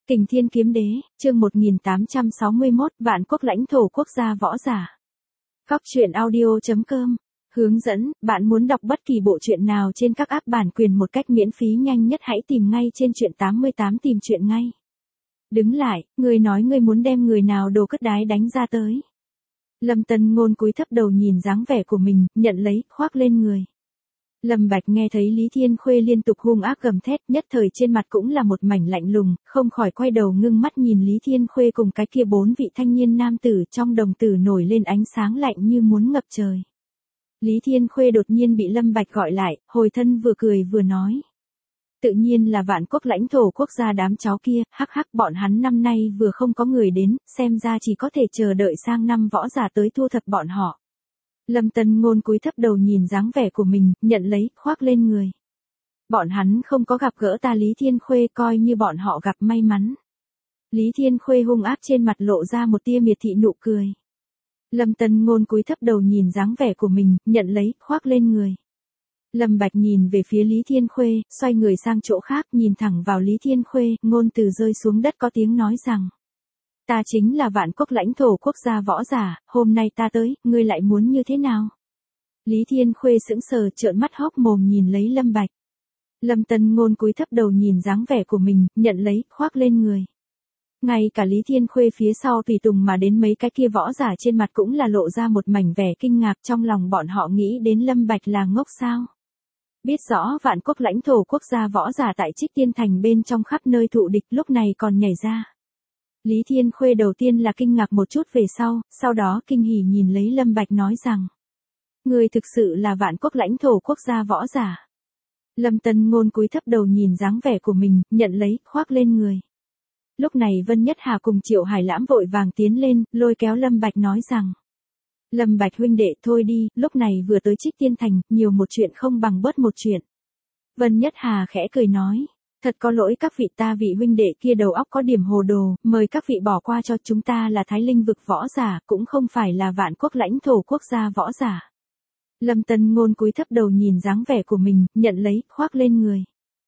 Kình Thiên Kiếm Đế, chương 1861, Vạn Quốc lãnh thổ quốc gia võ giả. Góc truyện audio.com. Hướng dẫn, bạn muốn đọc bất kỳ bộ truyện nào trên các app bản quyền một cách miễn phí nhanh nhất hãy tìm ngay trên truyện 88 tìm truyện ngay. Đứng lại, ngươi nói ngươi muốn đem người nào đồ cất đái đánh ra tới. Lâm Tân Ngôn cúi thấp đầu nhìn dáng vẻ của mình, nhận lấy, khoác lên người. Lâm Bạch nghe thấy Lý Thiên Khuê liên tục hung ác gầm thét, nhất thời trên mặt cũng là một mảnh lạnh lùng, không khỏi quay đầu ngưng mắt nhìn Lý Thiên Khuê cùng cái kia bốn vị thanh niên nam tử, trong đồng tử nổi lên ánh sáng lạnh như muốn ngập trời. Lý Thiên Khuê đột nhiên bị Lâm Bạch gọi lại, hồi thân vừa cười vừa nói. Tự nhiên là Vạn Quốc lãnh thổ quốc gia đám cháu kia, hắc hắc, bọn hắn năm nay vừa không có người đến, xem ra chỉ có thể chờ đợi sang năm võ giả tới thu thập bọn họ. Lâm Tân Ngôn cúi thấp đầu nhìn dáng vẻ của mình, nhận lấy, khoác lên người. Bọn hắn không có gặp gỡ ta Lý Thiên Khuê, coi như bọn họ gặp may mắn. Lý Thiên Khuê hung ác trên mặt lộ ra một tia miệt thị nụ cười. Lâm Tân Ngôn cúi thấp đầu nhìn dáng vẻ của mình, nhận lấy, khoác lên người. Lâm Bạch nhìn về phía Lý Thiên Khuê, xoay người sang chỗ khác, nhìn thẳng vào Lý Thiên Khuê, ngôn từ rơi xuống đất có tiếng nói rằng. Ta chính là Vạn Quốc lãnh thổ quốc gia võ giả, hôm nay ta tới, ngươi lại muốn như thế nào? Lý Thiên Khuê sững sờ trợn mắt hốc mồm nhìn lấy Lâm Bạch. Lâm Tân Ngôn cúi thấp đầu nhìn dáng vẻ của mình, nhận lấy, khoác lên người. Ngay cả Lý Thiên Khuê phía sau tùy tùng mà đến mấy cái kia võ giả trên mặt cũng là lộ ra một mảnh vẻ kinh ngạc, trong lòng bọn họ nghĩ đến Lâm Bạch là ngốc sao? Biết rõ Vạn Quốc lãnh thổ quốc gia võ giả tại Trích Tiên Thành bên trong khắp nơi thụ địch lúc này còn nhảy ra. Lý Thiên Khuê đầu tiên là kinh ngạc một chút về sau đó kinh hỉ nhìn lấy Lâm Bạch nói rằng. Người thực sự là Vạn Quốc lãnh thổ quốc gia võ giả. Lâm Tân Ngôn cúi thấp đầu nhìn dáng vẻ của mình, nhận lấy, khoác lên người. Lúc này Vân Nhất Hà cùng Triệu Hải Lãm vội vàng tiến lên, lôi kéo Lâm Bạch nói rằng. Lâm Bạch huynh đệ thôi đi, lúc này vừa tới Trích Tiên Thành, nhiều một chuyện không bằng bớt một chuyện. Vân Nhất Hà khẽ cười nói. Thật có lỗi các vị, ta vị huynh đệ kia đầu óc có điểm hồ đồ, mời các vị bỏ qua cho, chúng ta là Thái Linh vực võ giả, cũng không phải là Vạn Quốc lãnh thổ quốc gia võ giả. Lâm Tân Ngôn cúi thấp đầu nhìn dáng vẻ của mình, nhận lấy, khoác lên người.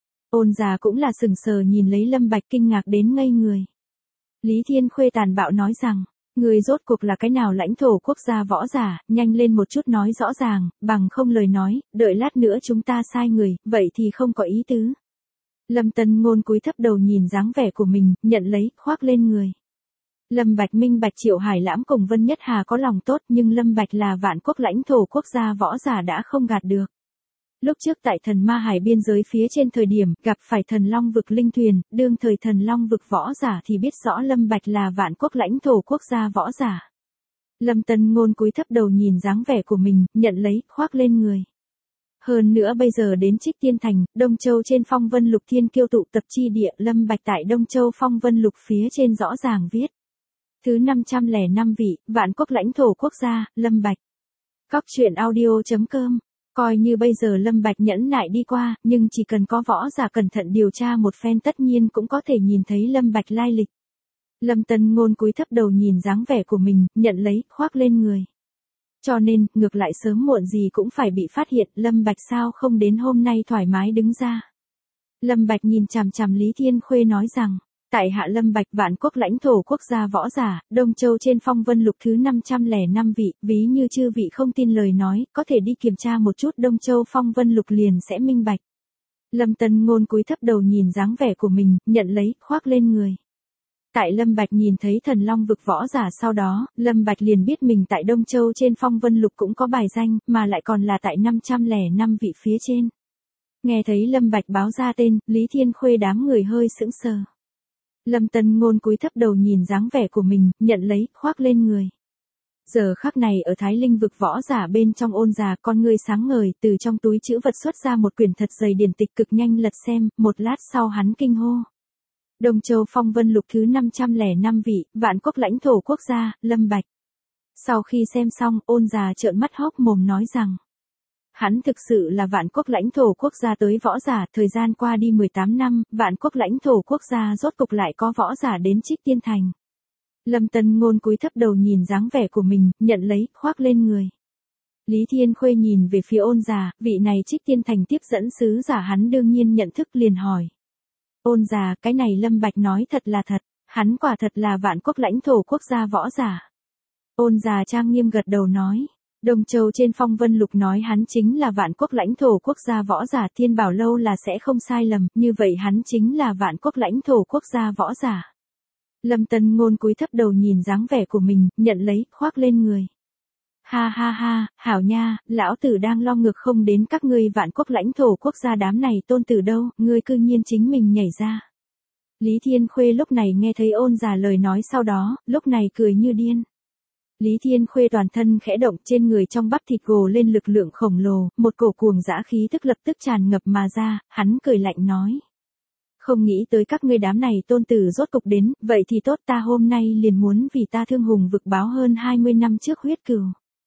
Ôn già cũng là sừng sờ nhìn lấy Lâm Bạch kinh ngạc đến ngây người. Lý Thiên Khuê tàn bạo nói rằng, người rốt cuộc là cái nào lãnh thổ quốc gia võ giả, nhanh lên một chút nói rõ ràng, bằng không lời nói, đợi lát nữa chúng ta sai người, vậy thì không có ý tứ. Lâm Tân Ngôn cúi thấp đầu nhìn dáng vẻ của mình, nhận lấy, khoác lên người. Lâm Bạch minh bạch Triệu Hải Lãm cùng Vân Nhất Hà có lòng tốt, nhưng Lâm Bạch là Vạn Quốc lãnh thổ quốc gia võ giả đã không gạt được. Lúc trước tại Thần Ma Hải biên giới phía trên thời điểm, gặp phải Thần Long vực linh thuyền, đương thời Thần Long vực võ giả thì biết rõ Lâm Bạch là Vạn Quốc lãnh thổ quốc gia võ giả. Lâm Tân Ngôn cúi thấp đầu nhìn dáng vẻ của mình, nhận lấy, khoác lên người. Hơn nữa bây giờ đến Trích Tiên Thành, Đông Châu trên Phong Vân Lục Thiên Kiêu tụ tập chi địa, Lâm Bạch tại Đông Châu Phong Vân Lục phía trên rõ ràng viết. Thứ 505 vị, Vạn Quốc lãnh thổ quốc gia, Lâm Bạch. Góc truyện audio.com. Coi như bây giờ Lâm Bạch nhẫn nại đi qua, nhưng chỉ cần có võ giả cẩn thận điều tra một phen tất nhiên cũng có thể nhìn thấy Lâm Bạch lai lịch. Lâm Tân Ngôn cúi thấp đầu nhìn dáng vẻ của mình, nhận lấy, khoác lên người. Cho nên, ngược lại sớm muộn gì cũng phải bị phát hiện, Lâm Bạch sao không đến hôm nay thoải mái đứng ra. Lâm Bạch nhìn chằm chằm Lý Thiên Khuê nói rằng, tại hạ Lâm Bạch Vạn Quốc lãnh thổ quốc gia võ giả, Đông Châu trên Phong Vân Lục thứ 505 vị, ví như chư vị không tin lời nói, có thể đi kiểm tra một chút Đông Châu Phong Vân Lục liền sẽ minh bạch. Lâm Tân Ngôn cúi thấp đầu nhìn dáng vẻ của mình, nhận lấy, khoác lên người. Tại Lâm Bạch nhìn thấy Thần Long vực võ giả sau đó, Lâm Bạch liền biết mình tại Đông Châu trên Phong Vân Lục cũng có bài danh, mà lại còn là tại 505 vị phía trên. Nghe thấy Lâm Bạch báo ra tên, Lý Thiên Khuê đám người hơi sững sờ. Lâm Tân Ngôn cúi thấp đầu nhìn dáng vẻ của mình, nhận lấy, khoác lên người. Giờ khắc này ở Thái Linh vực võ giả bên trong ôn già con ngươi sáng ngời, từ trong túi trữ vật xuất ra một quyển thật dày điển tịch cực nhanh lật xem, một lát sau hắn kinh hô. Đông Châu Phong Vân Lục thứ 505 vị, Vạn Quốc lãnh thổ quốc gia, Lâm Bạch. Sau khi xem xong, ôn già trợn mắt hốc mồm nói rằng. Hắn thực sự là Vạn Quốc lãnh thổ quốc gia tới võ giả, thời gian qua đi 18 năm, Vạn Quốc lãnh thổ quốc gia rốt cục lại có võ giả đến Trích Tiên Thành. Lâm Tân Ngôn cúi thấp đầu nhìn dáng vẻ của mình, nhận lấy, khoác lên người. Lý Thiên Khuê nhìn về phía ôn già, vị này Trích Tiên Thành tiếp dẫn sứ giả hắn đương nhiên nhận thức liền hỏi. Ôn già, cái này Lâm Bạch nói thật là thật, hắn quả thật là vạn quốc lãnh thổ quốc gia võ giả. Ôn già trang nghiêm gật đầu nói. Đông Châu trên phong vân lục nói hắn chính là vạn quốc lãnh thổ quốc gia võ giả, Thiên Bảo Lâu là sẽ không sai lầm, như vậy hắn chính là vạn quốc lãnh thổ quốc gia võ giả. Lâm Tân Ngôn cúi thấp đầu nhìn dáng vẻ của mình, nhận lấy, khoác lên người. Ha ha ha, hảo nha, lão tử đang lo ngược không đến các ngươi vạn quốc lãnh thổ quốc gia đám này tôn tử đâu, ngươi cư nhiên chính mình nhảy ra. Lý Thiên Khuê lúc này nghe thấy ôn già lời nói sau đó, lúc này cười như điên. Lý Thiên Khuê toàn thân khẽ động, trên người trong bắp thịt gồ lên lực lượng khổng lồ, một cổ cuồng dã khí tức lập tức tràn ngập mà ra, hắn cười lạnh nói. Không nghĩ tới các ngươi đám này tôn tử rốt cục đến, vậy thì tốt, ta hôm nay liền muốn vì ta Thương Hùng vực báo hơn 20 năm trước huyết cừu.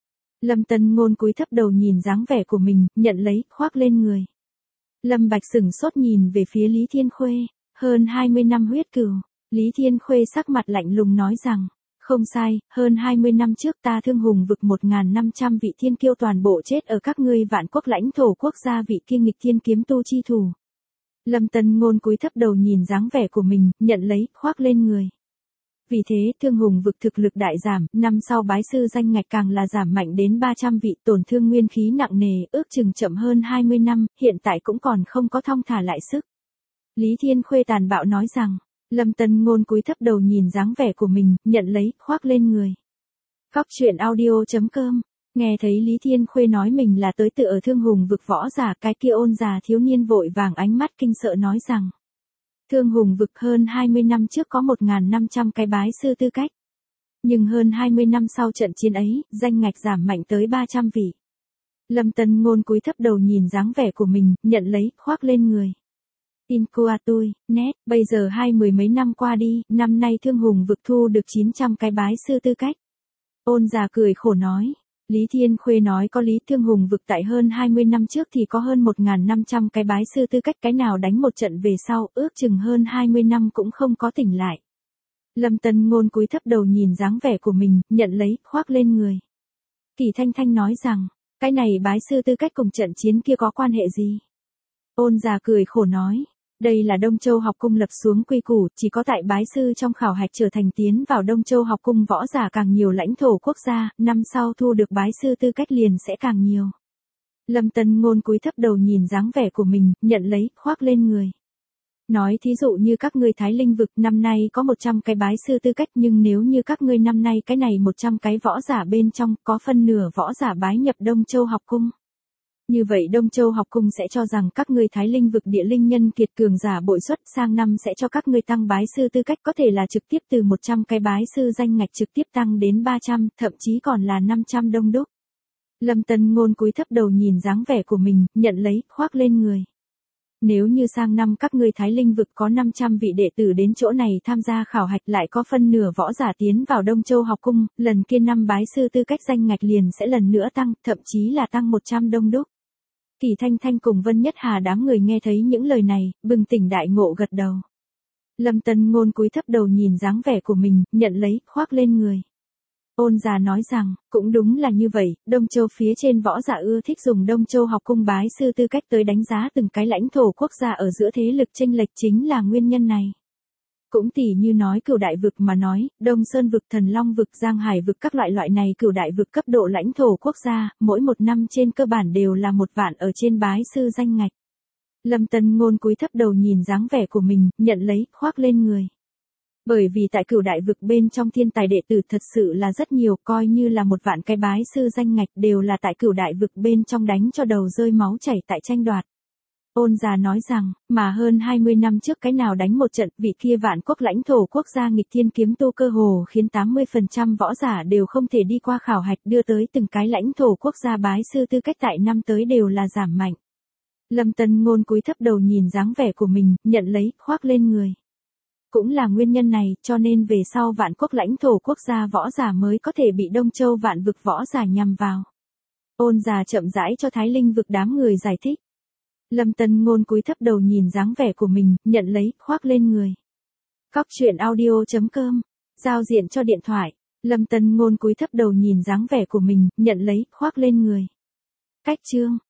Lâm Tân Ngôn cúi thấp đầu nhìn dáng vẻ của mình, nhận lấy, khoác lên người. Lâm Bạch sửng sốt nhìn về phía Lý Thiên Khuê, hơn 20 năm huyết cừu. Lý Thiên Khuê sắc mặt lạnh lùng nói rằng, không sai, hơn 20 năm trước ta Thương Hùng vực 1.500 vị thiên kiêu toàn bộ chết ở các ngươi vạn quốc lãnh thổ quốc gia vị kia nghịch thiên kiếm tu chi thủ. Lâm Tân Ngôn cúi thấp đầu nhìn dáng vẻ của mình, nhận lấy, khoác lên người. Vì thế, Thương Hùng vực thực lực đại giảm, năm sau bái sư danh ngạch càng là giảm mạnh đến 300 vị, tổn thương nguyên khí nặng nề, ước chừng chậm hơn 20 năm, hiện tại cũng còn không có thong thả lại sức. Lý Thiên Khuê tàn bạo nói rằng, Lâm Tân Ngôn cúi thấp đầu nhìn dáng vẻ của mình, nhận lấy, khoác lên người. Góc truyện audio.com. Nghe thấy Lý Thiên Khuê nói mình là tới tự ở Thương Hùng vực võ giả, cái kia ôn già thiếu niên vội vàng ánh mắt kinh sợ nói rằng. Thương Hùng vực hơn 20 năm trước có 1.500 cái bái sư tư cách. Nhưng hơn 20 năm sau trận chiến ấy, danh ngạch giảm mạnh tới 300 vị. Lâm Tân Ngôn cúi thấp đầu nhìn dáng vẻ của mình, nhận lấy, khoác lên người. Tin qua tôi, nét, bây giờ mười mấy năm qua đi, năm nay Thương Hùng vực thu được 900 cái bái sư tư cách. Ôn già cười khổ nói. Lý Thiên Khuê nói có lý, Thương Hùng vực tại hơn 20 năm trước thì có hơn 1.500 cái bái sư tư cách, cái nào đánh một trận về sau, ước chừng hơn 20 năm cũng không có tỉnh lại. Lâm Tân Ngôn cúi thấp đầu nhìn dáng vẻ của mình, nhận lấy, khoác lên người. Kỳ Thanh Thanh nói rằng, cái này bái sư tư cách cùng trận chiến kia có quan hệ gì? Ôn già cười khổ nói. Đây là Đông Châu học cung lập xuống quy củ, chỉ có tại bái sư trong khảo hạch trở thành tiến vào Đông Châu học cung võ giả càng nhiều lãnh thổ quốc gia, năm sau thu được bái sư tư cách liền sẽ càng nhiều. Lâm Tân Ngôn cúi thấp đầu nhìn dáng vẻ của mình, nhận lấy, khoác lên người. Nói thí dụ như các ngươi Thái Linh vực năm nay có 100 cái bái sư tư cách, nhưng nếu như các ngươi năm nay cái này 100 cái võ giả bên trong có phân nửa võ giả bái nhập Đông Châu học cung. Như vậy Đông Châu học cung sẽ cho rằng các ngươi Thái Linh vực địa linh nhân kiệt cường giả bội xuất, sang năm sẽ cho các ngươi tăng bái sư tư cách, có thể là trực tiếp từ 100 cái bái sư danh ngạch trực tiếp tăng đến 300, thậm chí còn là 500 đông đúc. Lâm Tân Ngôn cúi thấp đầu nhìn dáng vẻ của mình, nhận lấy, khoác lên người. Nếu như sang năm các ngươi Thái Linh vực có 500 vị đệ tử đến chỗ này tham gia khảo hạch, lại có phân nửa võ giả tiến vào Đông Châu học cung, lần kia năm bái sư tư cách danh ngạch liền sẽ lần nữa tăng, thậm chí là tăng 100 đông đúc. Kỳ Thanh Thanh cùng Vân Nhất Hà đám người nghe thấy những lời này, bừng tỉnh đại ngộ gật đầu. Lâm Tân Ngôn cúi thấp đầu nhìn dáng vẻ của mình, nhận lấy, khoác lên người. Ôn già nói rằng, cũng đúng là như vậy, Đông Châu phía trên võ giả ưa thích dùng Đông Châu học cung bái sư tư cách tới đánh giá từng cái lãnh thổ quốc gia ở giữa thế lực chênh lệch chính là nguyên nhân này. Cũng tỉ như nói Cửu Đại vực mà nói, Đông Sơn vực, Thần Long vực, Giang Hải vực, các loại này Cửu Đại vực cấp độ lãnh thổ quốc gia, mỗi một năm trên cơ bản đều là 1 vạn ở trên bái sư danh ngạch. Lâm Tân Ngôn cúi thấp đầu nhìn dáng vẻ của mình, nhận lấy, khoác lên người. Bởi vì tại Cửu Đại vực bên trong thiên tài đệ tử thật sự là rất nhiều, coi như là 1 vạn cái bái sư danh ngạch đều là tại Cửu Đại vực bên trong đánh cho đầu rơi máu chảy tại tranh đoạt. Ôn già nói rằng, mà hơn 20 năm trước cái nào đánh một trận, vị kia vạn quốc lãnh thổ quốc gia nghịch thiên kiếm tu cơ hồ khiến 80% võ giả đều không thể đi qua khảo hạch, đưa tới từng cái lãnh thổ quốc gia bái sư tư cách tại năm tới đều là giảm mạnh. Lâm Tân Ngôn cúi thấp đầu nhìn dáng vẻ của mình, nhận lấy, khoác lên người. Cũng là nguyên nhân này, cho nên về sau vạn quốc lãnh thổ quốc gia võ giả mới có thể bị Đông Châu vạn vực võ giả nhằm vào. Ôn già chậm rãi cho Thái Linh vực đám người giải thích. Lâm Tân Ngôn cúi thấp đầu nhìn dáng vẻ của mình, nhận lấy, khoác lên người. Góc truyện audio.com. Giao diện cho điện thoại. Lâm Tân Ngôn cúi thấp đầu nhìn dáng vẻ của mình, nhận lấy, khoác lên người. Cách chương.